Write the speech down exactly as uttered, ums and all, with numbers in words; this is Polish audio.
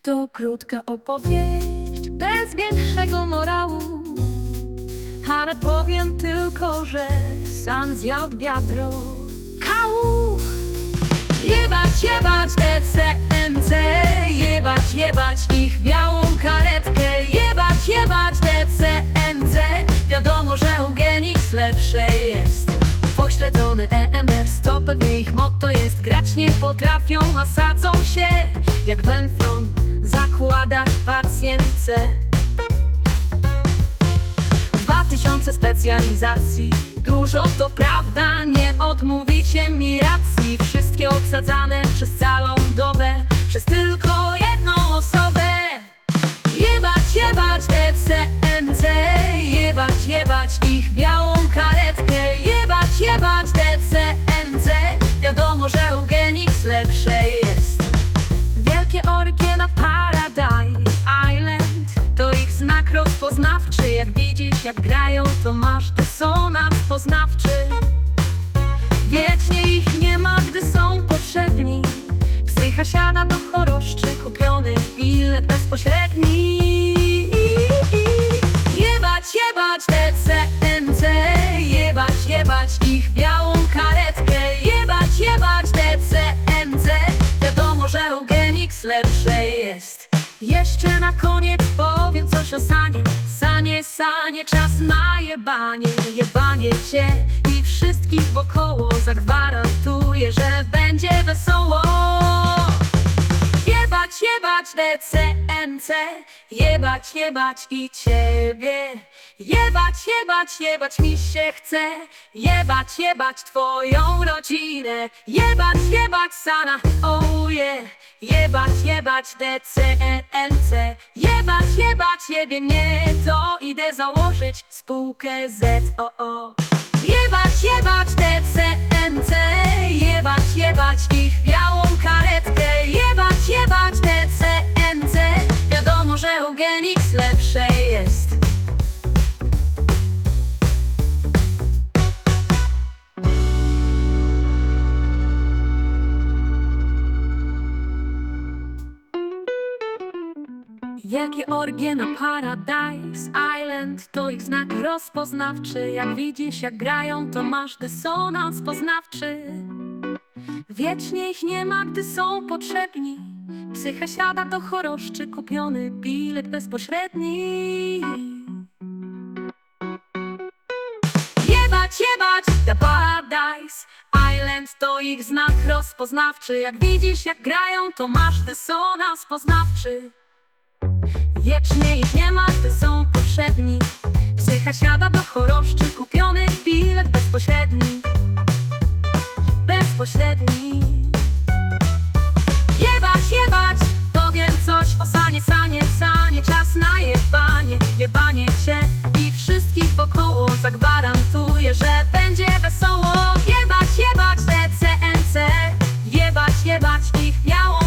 To krótka opowieść, bez większego morału, ale powiem tylko, że sam zjadł wiadro kału. Jebać, jebać E C M C, jebać, jebać ich białą karetkę. Jebać, jebać E C M C, wiadomo, że Eugenix lepsze jest. Pośledzony E M S to pewnie ich motto jest. Grać nie potrafią, a sadzą się jak węflon zakładać pacjentce. Dwa tysiące specjalizacji, dużo to prawda, nie odmówicie mi racji. Wszystkie obsadzane przez całą dobę, przez tylko jedną osobę. Jebać, jebać E C M C, jebać, jebać ich białą karetkę. Jebać, jebać E C M C, wiadomo, że Eugenix lepsze jest. Wielkie orgie na Paradise Island to ich znak rozpoznawczy. Jak widzisz, jak grają, to masz dysonans poznawczy. Wiecznie ich nie ma, gdy są potrzebni. Psycha siada do choroszczy, kupiony bilet bezpośredni. Jebać, jebać E C M C, jebać, jebać ich białą karetkę. Jebać, jebać E C M C, wiadomo, że Eugenix lepsze jest. Jeszcze na koniec powiem coś o Sanie. Sanie, Sanie, czas na jebanie. Jebanie cię i wszystkich wokoło, zagwarantuję, że będzie wesoło. Jebać, jebać E C M C, jebać, jebać i ciebie. Jebać, jebać, jebać mi się chce. Jebać, jebać twoją rodzinę. Jebać, jebać Sana, oh yeah. Jebać, jebać D C M C. Jebać, jebać jebie mnie, to idę założyć spółkę Z O O. Jebać, jebać D C M C, jebać, jebać ich białą karetkę. Jebać, jebać D C M C, wiadomo, że Eugenix lepsze jest. Wielkie orgie na Paradise Island to ich znak rozpoznawczy. Jak widzisz, jak grają, to masz dysonans poznawczy. Wiecznie ich nie ma, gdy są potrzebni. Psycha siada do choroszczy, kupiony bilet bezpośredni. Jebać, jebać The Paradise Island to ich znak rozpoznawczy. Jak widzisz, jak grają, to masz dysonans poznawczy. Wiecznie ich nie ma, gdy są potrzebni. Psycha siada do choroszczy, kupiony bilet bezpośredni. Bezpośredni. Jebać, jebać, powiem coś o Sanie, Sanie, Sanie. Czas na jebanie, jebanie cię i wszystkich wokoło, zagwarantuję, że będzie wesoło. Jebać, jebać E C M C, jebać, jebać ich białą